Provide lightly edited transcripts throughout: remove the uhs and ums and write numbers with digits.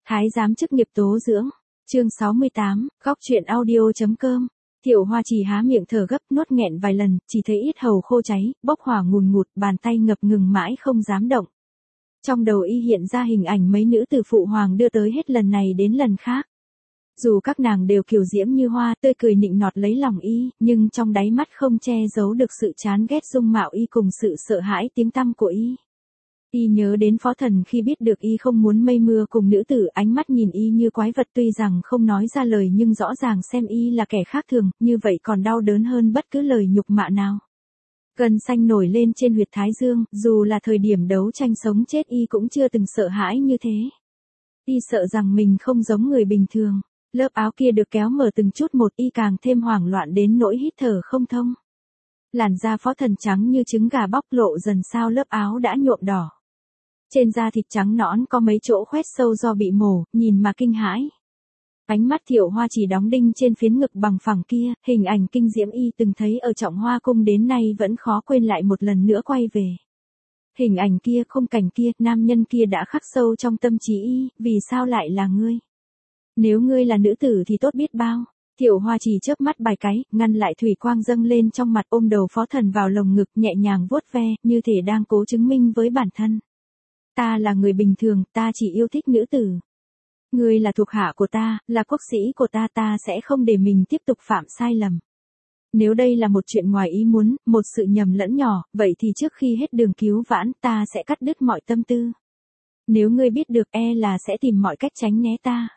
Thái giám chức nghiệp tố dưỡng. Chương 68, góc truyện audio.com. Tiểu Hoa Trì há miệng thở gấp, nuốt nghẹn vài lần, chỉ thấy yết hầu khô cháy, bốc hỏa ngùn ngụt, bàn tay ngập ngừng mãi không dám động. Trong đầu y hiện ra hình ảnh mấy nữ tử phụ hoàng đưa tới hết lần này đến lần khác. Dù các nàng đều kiều diễm như hoa, tươi cười nịnh nọt lấy lòng y, nhưng trong đáy mắt không che giấu được sự chán ghét dung mạo y cùng sự sợ hãi tiếng tăm của y. Y nhớ đến Phó Thần khi biết được y không muốn mây mưa cùng nữ tử, ánh mắt nhìn y như quái vật, tuy rằng không nói ra lời nhưng rõ ràng xem y là kẻ khác thường, như vậy còn đau đớn hơn bất cứ lời nhục mạ nào. Gân xanh nổi lên trên huyệt thái dương, dù là thời điểm đấu tranh sống chết y cũng chưa từng sợ hãi như thế. Y sợ rằng mình không giống người bình thường. Lớp áo kia được kéo mở từng chút một, y càng thêm hoảng loạn đến nỗi hít thở không thông. Làn da Phó Thần trắng như trứng gà bóc lộ dần sau lớp áo đã nhuộm đỏ. Trên da thịt trắng nõn có mấy chỗ khoét sâu do bị mổ, nhìn mà kinh hãi. Ánh mắt Thiệu Hoa Trì đóng đinh trên phiến ngực bằng phẳng kia, hình ảnh kinh diễm y từng thấy ở Trọng Hoa Cung đến nay vẫn khó quên lại một lần nữa quay về. Hình ảnh kia, khung cảnh kia, nam nhân kia đã khắc sâu trong tâm trí y, vì sao lại là ngươi? Nếu ngươi là nữ tử thì tốt biết bao. Thiệu Hoa Trì chớp mắt vài cái, ngăn lại thủy quang dâng lên trong mặt, ôm đầu Phó Thần vào lồng ngực, nhẹ nhàng vuốt ve, như thể đang cố chứng minh với bản thân. Ta là người bình thường, ta chỉ yêu thích nữ tử. Ngươi là thuộc hạ của ta, là quốc sĩ của ta, ta sẽ không để mình tiếp tục phạm sai lầm. Nếu đây là một chuyện ngoài ý muốn, một sự nhầm lẫn nhỏ, vậy thì trước khi hết đường cứu vãn, ta sẽ cắt đứt mọi tâm tư. Nếu ngươi biết được, là sẽ tìm mọi cách tránh né ta.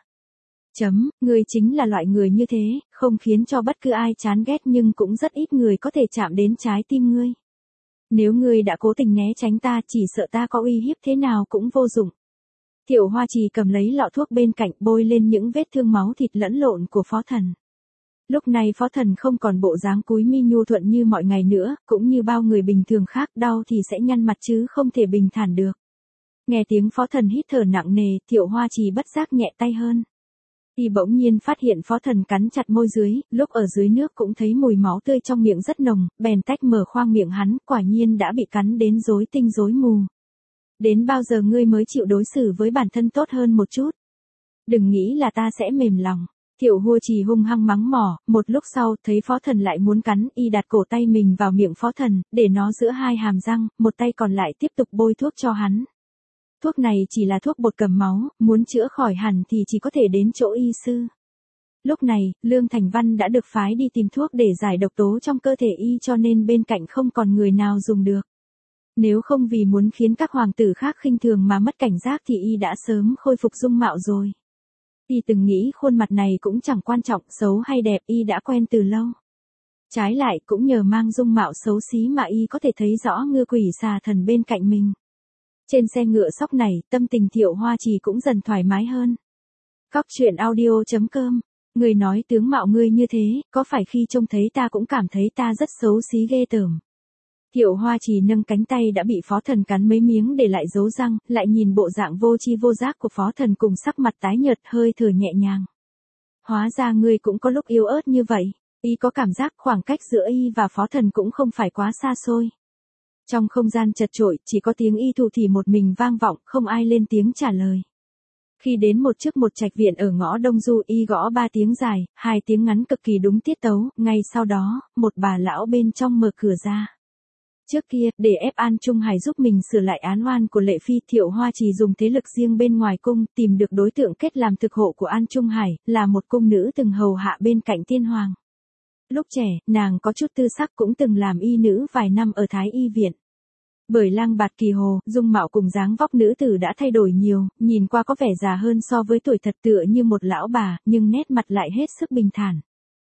Ngươi chính là loại người như thế, không khiến cho bất cứ ai chán ghét nhưng cũng rất ít người có thể chạm đến trái tim ngươi. Nếu ngươi đã cố tình né tránh ta, chỉ sợ ta có uy hiếp thế nào cũng vô dụng. Thiệu Hoa Trì cầm lấy lọ thuốc bên cạnh, bôi lên những vết thương máu thịt lẫn lộn của Phó Thần. Lúc này Phó Thần không còn bộ dáng cúi mi nhu thuận như mọi ngày nữa, cũng như bao người bình thường khác, đau thì sẽ nhăn mặt chứ không thể bình thản được. Nghe tiếng Phó Thần hít thở nặng nề, Thiệu Hoa Trì bất giác nhẹ tay hơn. Y bỗng nhiên phát hiện Phó Thần cắn chặt môi dưới, lúc ở dưới nước cũng thấy mùi máu tươi trong miệng rất nồng, bèn tách mở khoang miệng hắn, quả nhiên đã bị cắn đến rối tinh rối mù. Đến bao giờ ngươi mới chịu đối xử với bản thân tốt hơn một chút? Đừng nghĩ là ta sẽ mềm lòng. Thiệu Hoa Trì hung hăng mắng mỏ, một lúc sau, thấy Phó Thần lại muốn cắn, y đặt cổ tay mình vào miệng Phó Thần, để nó giữa hai hàm răng, một tay còn lại tiếp tục bôi thuốc cho hắn. Thuốc này chỉ là thuốc bột cầm máu, muốn chữa khỏi hẳn thì chỉ có thể đến chỗ y sư. Lúc này, Lương Thành Văn đã được phái đi tìm thuốc để giải độc tố trong cơ thể y, cho nên bên cạnh không còn người nào dùng được. Nếu không vì muốn khiến các hoàng tử khác khinh thường mà mất cảnh giác thì y đã sớm khôi phục dung mạo rồi. Y từng nghĩ khuôn mặt này cũng chẳng quan trọng, xấu hay đẹp y đã quen từ lâu. Trái lại, cũng nhờ mang dung mạo xấu xí mà y có thể thấy rõ ngư quỷ xà thần bên cạnh mình. Trên xe ngựa sóc này, tâm tình Thiệu Hoa Trì cũng dần thoải mái hơn. Góc truyện audio.com. Người nói tướng mạo ngươi như thế, có phải khi trông thấy ta cũng cảm thấy ta rất xấu xí ghê tởm. Thiệu Hoa Trì nâng cánh tay đã bị Phó Thần cắn mấy miếng để lại dấu răng, lại nhìn bộ dạng vô tri vô giác của Phó Thần cùng sắc mặt tái nhợt, hơi thở nhẹ nhàng. Hóa ra ngươi cũng có lúc yếu ớt như vậy. Y có cảm giác khoảng cách giữa y và Phó Thần cũng không phải quá xa xôi. Trong không gian chật chội, chỉ có tiếng y thủ thỉ một mình vang vọng, không ai lên tiếng trả lời. Khi đến một trạch viện ở ngõ Đông Du, y gõ 3 tiếng dài, 2 tiếng ngắn cực kỳ đúng tiết tấu, ngay sau đó, một bà lão bên trong mở cửa ra. Trước kia, để ép An Trung Hải giúp mình sửa lại án oan của Lệ Phi, Thiệu Hoa Trì dùng thế lực riêng bên ngoài cung, tìm được đối tượng kết làm thực hộ của An Trung Hải, là một cung nữ từng hầu hạ bên cạnh tiên hoàng. Lúc trẻ, nàng có chút tư sắc, cũng từng làm y nữ vài năm ở Thái Y viện. Bởi Lang Bạt Kỳ Hồ, dung mạo cùng dáng vóc nữ tử đã thay đổi nhiều, nhìn qua có vẻ già hơn so với tuổi thật, tựa như một lão bà, nhưng nét mặt lại hết sức bình thản.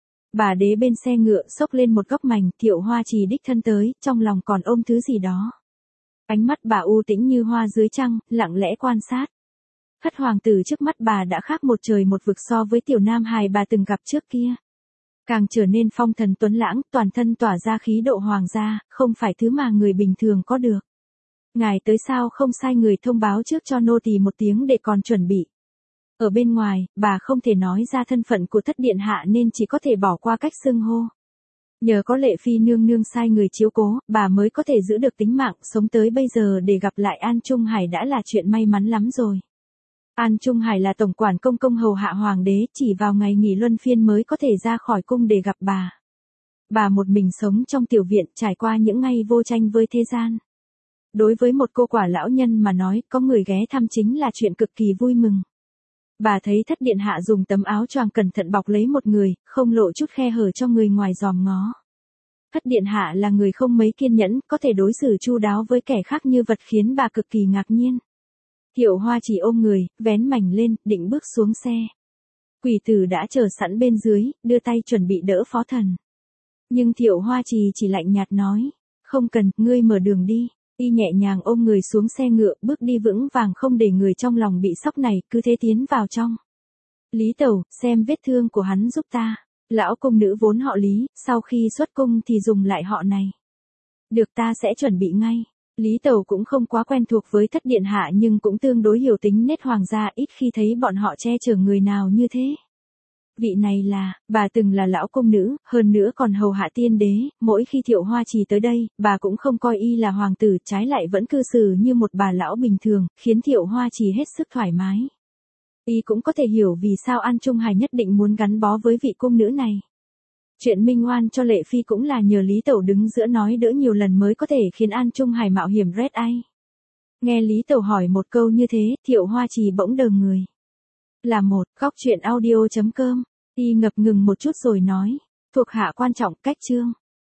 Bà đế bên xe ngựa xốc lên một góc mành, Thiệu Hoa Trì đích thân tới, trong lòng còn ôm thứ gì đó. Ánh mắt bà u tĩnh như hoa dưới trăng, lặng lẽ quan sát. Thất hoàng tử trước mắt bà đã khác một trời một vực so với tiểu nam hài bà từng gặp trước kia. Càng trở nên phong thần tuấn lãng, toàn thân tỏa ra khí độ hoàng gia, không phải thứ mà người bình thường có được. Ngài tới sao không sai người thông báo trước cho nô tỳ một tiếng để còn chuẩn bị. Ở bên ngoài, bà không thể nói ra thân phận của thất điện hạ nên chỉ có thể bỏ qua cách xưng hô. Nhờ có Lệ Phi nương nương sai người chiếu cố, bà mới có thể giữ được tính mạng, sống tới bây giờ để gặp lại An Trung Hải đã là chuyện may mắn lắm rồi. An Trung Hải là tổng quản công hầu hạ hoàng đế, chỉ vào ngày nghỉ luân phiên mới có thể ra khỏi cung để gặp bà. Bà một mình sống trong tiểu viện, trải qua những ngày vô tranh với thế gian. Đối với một cô quả lão nhân mà nói, có người ghé thăm chính là chuyện cực kỳ vui mừng. Bà thấy Thất điện hạ dùng tấm áo choàng cẩn thận bọc lấy một người, không lộ chút khe hở cho người ngoài dòm ngó. Thất điện hạ là người không mấy kiên nhẫn, có thể đối xử chu đáo với kẻ khác như vật, khiến bà cực kỳ ngạc nhiên. Thiệu Hoa chỉ ôm người, vén mảnh lên, định bước xuống xe. Quỷ tử đã chờ sẵn bên dưới, đưa tay chuẩn bị đỡ phó thần. Nhưng Thiệu Hoa chỉ lạnh nhạt nói, không cần, ngươi mở đường đi. Y nhẹ nhàng ôm người xuống xe ngựa, bước đi vững vàng không để người trong lòng bị sốc này, cứ thế tiến vào trong. Lý Tẩu, xem vết thương của hắn giúp ta. Lão cung nữ vốn họ Lý, sau khi xuất cung thì dùng lại họ này. Được, ta sẽ chuẩn bị ngay. Lý Tẩu cũng không quá quen thuộc với Thất điện hạ nhưng cũng tương đối hiểu tính nết hoàng gia, ít khi thấy bọn họ che chở người nào như thế. Vị này là, bà từng là lão cung nữ, hơn nữa còn hầu hạ tiên đế, mỗi khi Thiệu Hoa Trì tới đây, bà cũng không coi y là hoàng tử, trái lại vẫn cư xử như một bà lão bình thường, khiến Thiệu Hoa Trì hết sức thoải mái. Y cũng có thể hiểu vì sao An Trung Hải nhất định muốn gắn bó với vị cung nữ này. Chuyện minh oan cho Lệ Phi cũng là nhờ Lý Tẩu đứng giữa nói đỡ nhiều lần mới có thể khiến An Trung Hải mạo hiểm red ai. Nghe Lý Tẩu hỏi một câu như thế, Thiệu Hoa Trì bỗng đờ người. Là một, góc truyện audio.com. Y ngập ngừng một chút rồi nói, thuộc hạ quan trọng, cách chương.